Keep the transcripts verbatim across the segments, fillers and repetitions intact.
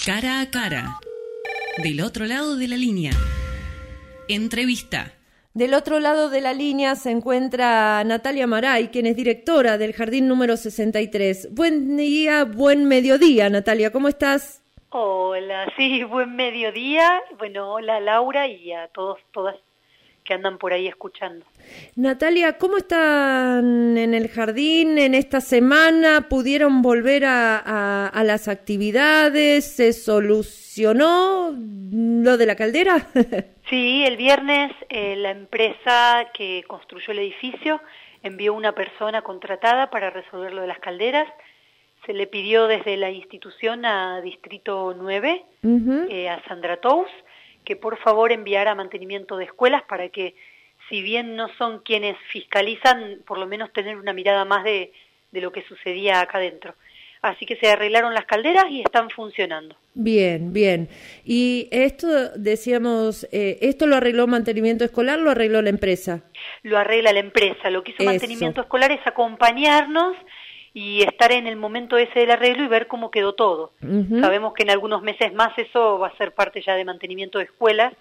Cara a cara. Del otro lado de la línea. Entrevista. Del otro lado de la línea se encuentra Natalia Maray, quien es directora del Jardín número sesenta y tres. Buen día, buen mediodía, Natalia, ¿cómo estás? Hola, sí, buen mediodía. Bueno, hola Laura y a todos, todas que andan por ahí escuchando. Natalia, ¿cómo están en el jardín en esta semana? ¿Pudieron volver a, a, a las actividades? ¿Se solucionó lo de la caldera? Sí, el viernes eh, la empresa que construyó el edificio envió una persona contratada para resolver lo de las calderas. Se le pidió desde la institución a Distrito nueve, uh-huh. eh, a Sandra Tous, que por favor enviara mantenimiento de escuelas para que, si bien no son quienes fiscalizan, por lo menos tener una mirada más de, de lo que sucedía acá adentro. Así que se arreglaron las calderas y están funcionando. Bien, bien. Y esto, decíamos, eh, ¿esto lo arregló mantenimiento escolar o lo arregló la empresa? Lo arregla la empresa. Lo que hizo Eso. mantenimiento escolar es acompañarnos y estar en el momento ese del arreglo y ver cómo quedó todo. Uh-huh. Sabemos que en algunos meses más eso va a ser parte ya de mantenimiento de escuelas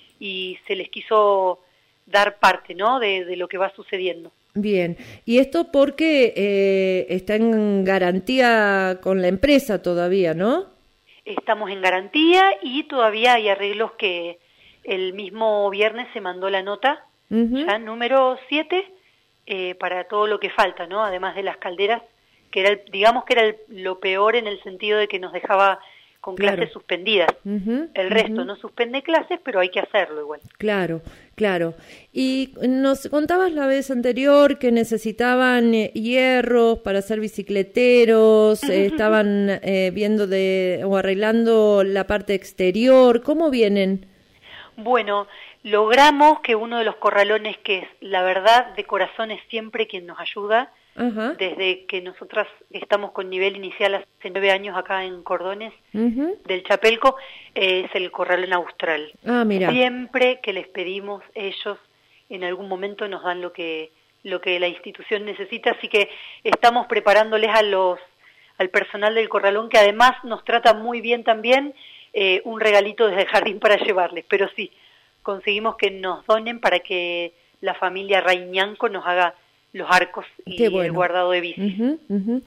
y se les quiso dar parte, ¿no?, de, de lo que va sucediendo. Bien, y esto porque eh, está en garantía con la empresa todavía, ¿no? Estamos en garantía y todavía hay arreglos que el mismo viernes se mandó la nota, uh-huh. ya número siete, eh, para todo lo que falta, ¿no? Además de las calderas, que era el, digamos que era el, lo peor en el sentido de que nos dejaba con claro. clases suspendidas. Uh-huh, el resto uh-huh. no suspende clases, pero hay que hacerlo igual. Claro, claro. Y nos contabas la vez anterior que necesitaban eh, hierros para hacer bicicleteros, uh-huh. eh, estaban eh, viendo de o arreglando la parte exterior. ¿Cómo vienen? Bueno, logramos que uno de los corralones, que es la verdad de corazón es siempre quien nos ayuda, uh-huh. desde que nosotras estamos con nivel inicial hace nueve años acá en Cordones, uh-huh. del Chapelco, eh, es el corralón austral. Ah, mira. Siempre que les pedimos, ellos en algún momento nos dan lo que lo que la institución necesita, así que estamos preparándoles a los al personal del corralón, que además nos trata muy bien también, eh, un regalito desde el jardín para llevarles, pero sí, conseguimos que nos donen para que la familia Raiñanco nos haga los arcos y bueno. el guardado de bicis. Uh-huh, uh-huh.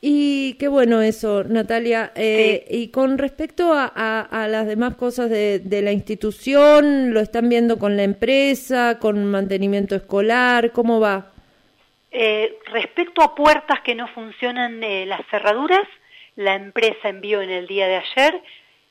Y qué bueno eso, Natalia. Eh, sí. Y con respecto a, a, a las demás cosas de, de la institución, ¿lo están viendo con la empresa, con mantenimiento escolar? ¿Cómo va? Eh, respecto a puertas que no funcionan, eh, las cerraduras, la empresa envió en el día de ayer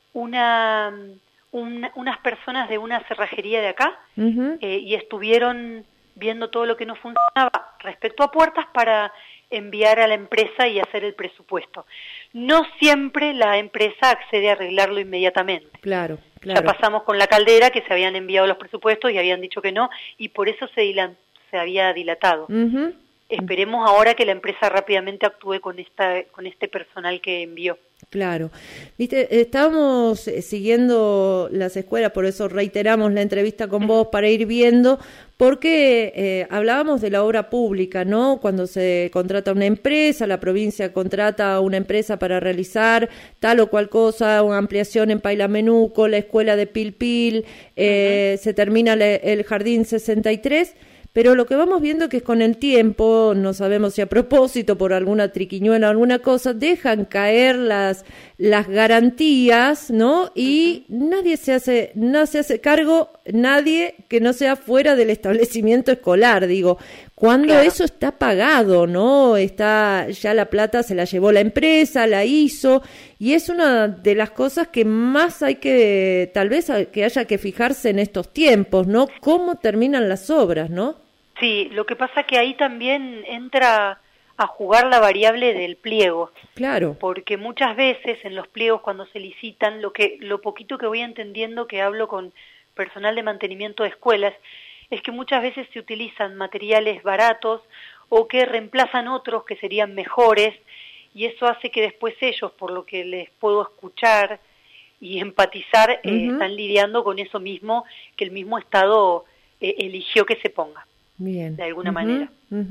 una, una unas personas de una cerrajería de acá uh-huh. eh, y estuvieron viendo todo lo que no funcionaba respecto a puertas para enviar a la empresa y hacer el presupuesto. No siempre la empresa accede a arreglarlo inmediatamente. Claro, claro. Ya pasamos con la caldera, que se habían enviado los presupuestos y habían dicho que no, y por eso se, dilan, se había dilatado. Uh-huh. Esperemos ahora que la empresa rápidamente actúe con esta con este personal que envió. Claro. Viste, estábamos siguiendo las escuelas, por eso reiteramos la entrevista con vos para ir viendo, porque eh, hablábamos de la obra pública, ¿no? Cuando se contrata una empresa, la provincia contrata a una empresa para realizar tal o cual cosa, una ampliación en Pailamenuco, la escuela de Pilpil, eh, uh-huh. se termina le, el jardín sesenta y tres. Pero lo que vamos viendo es que con el tiempo, no sabemos si a propósito, por alguna triquiñuela o alguna cosa, dejan caer las las garantías, ¿no? Y uh-huh. nadie se hace, no se hace cargo, nadie que no sea fuera del establecimiento escolar, digo. Cuando claro. eso está pagado, ¿no? Está, ya la plata se la llevó la empresa, la hizo, y es una de las cosas que más hay que, tal vez que haya que fijarse en estos tiempos, ¿no? Cómo terminan las obras, ¿no? Sí, lo que pasa que ahí también entra a jugar la variable del pliego. Claro. Porque muchas veces en los pliegos cuando se licitan, lo que, lo poquito que voy entendiendo que hablo con personal de mantenimiento de escuelas, es que muchas veces se utilizan materiales baratos o que reemplazan otros que serían mejores, y eso hace que después ellos, por lo que les puedo escuchar y empatizar, uh-huh. eh, están lidiando con eso mismo que el mismo Estado eh, eligió que se ponga. Bien. De alguna uh-huh. manera. Uh-huh.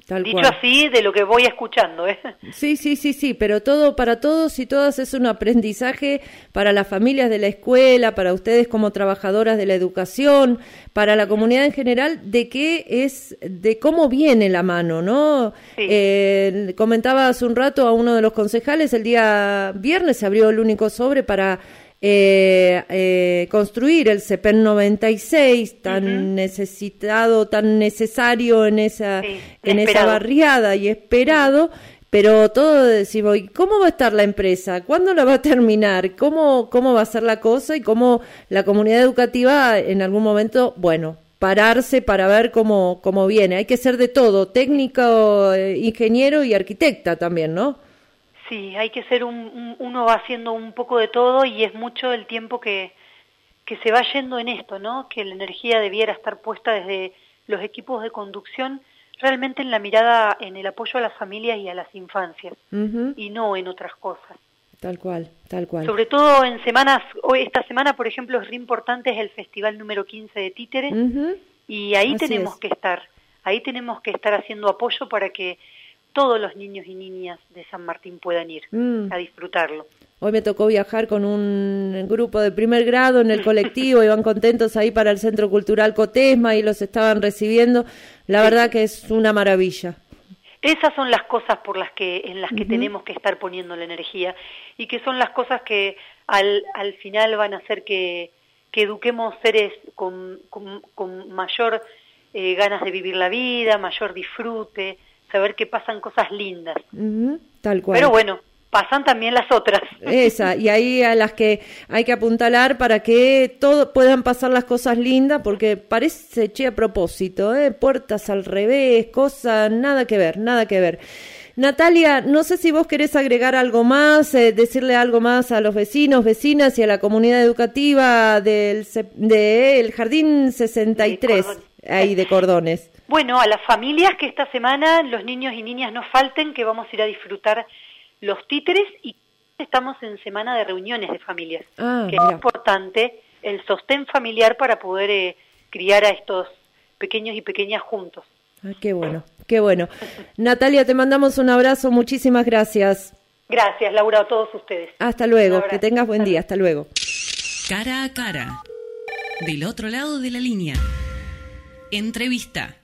Tal Dicho cual. así, de lo que voy escuchando, ¿eh? Sí, sí, sí, sí, pero todo para todos y todas es un aprendizaje para las familias de la escuela, para ustedes como trabajadoras de la educación, para la comunidad en general, de qué es, de cómo viene la mano, ¿no? Sí. Eh, comentaba hace un rato a uno de los concejales, el día viernes se abrió el único sobre para Eh, eh, construir el C E P E N noventa y seis tan uh-huh. necesitado, tan necesario en esa sí, en esperado. esa barriada y esperado, pero todo decimos, ¿y cómo va a estar la empresa? ¿Cuándo la va a terminar? ¿Cómo, cómo va a ser la cosa? Y cómo la comunidad educativa en algún momento, bueno, pararse para ver cómo, cómo viene. Hay que ser de todo, técnico, eh, ingeniero y arquitecta también, ¿no? Sí, hay que ser un, un, uno va haciendo un poco de todo y es mucho el tiempo que, que se va yendo en esto, ¿no? Que la energía debiera estar puesta desde los equipos de conducción realmente en la mirada, en el apoyo a las familias y a las infancias, uh-huh. y no en otras cosas. Tal cual, tal cual. Sobre todo en semanas, hoy esta semana, por ejemplo, es re importante, es el festival número quince de Títeres, uh-huh. y ahí Así tenemos es. que estar, ahí tenemos que estar haciendo apoyo para que todos los niños y niñas de San Martín puedan ir mm. a disfrutarlo. Hoy me tocó viajar con un grupo de primer grado en el colectivo, iban contentos ahí para el Centro Cultural Cotesma y los estaban recibiendo. La sí. verdad que es una maravilla. Esas son las cosas por las que en las que uh-huh. tenemos que estar poniendo la energía y que son las cosas que al, al final van a hacer que, que eduquemos seres con, con, con mayor eh, ganas de vivir la vida, mayor disfrute, saber que pasan cosas lindas. Uh-huh, tal cual. Pero bueno, pasan también las otras. Esa, y ahí a las que hay que apuntalar para que todo puedan pasar las cosas lindas, porque parece, che, a propósito, ¿eh? Puertas al revés, cosas, nada que ver, nada que ver. Natalia, no sé si vos querés agregar algo más, eh, decirle algo más a los vecinos, vecinas y a la comunidad educativa del de el Jardín sesenta y tres, de ahí de Cordones. Bueno, a las familias que esta semana los niños y niñas no falten, que vamos a ir a disfrutar los títeres y estamos en semana de reuniones de familias, ah, que mira. es importante el sostén familiar para poder eh, criar a estos pequeños y pequeñas juntos. Ah, qué bueno, qué bueno. Natalia, te mandamos un abrazo, muchísimas gracias. Gracias, Laura, a todos ustedes. Hasta luego, que tengas buen día, hasta luego. Cara a cara, del otro lado de la línea. Entrevista.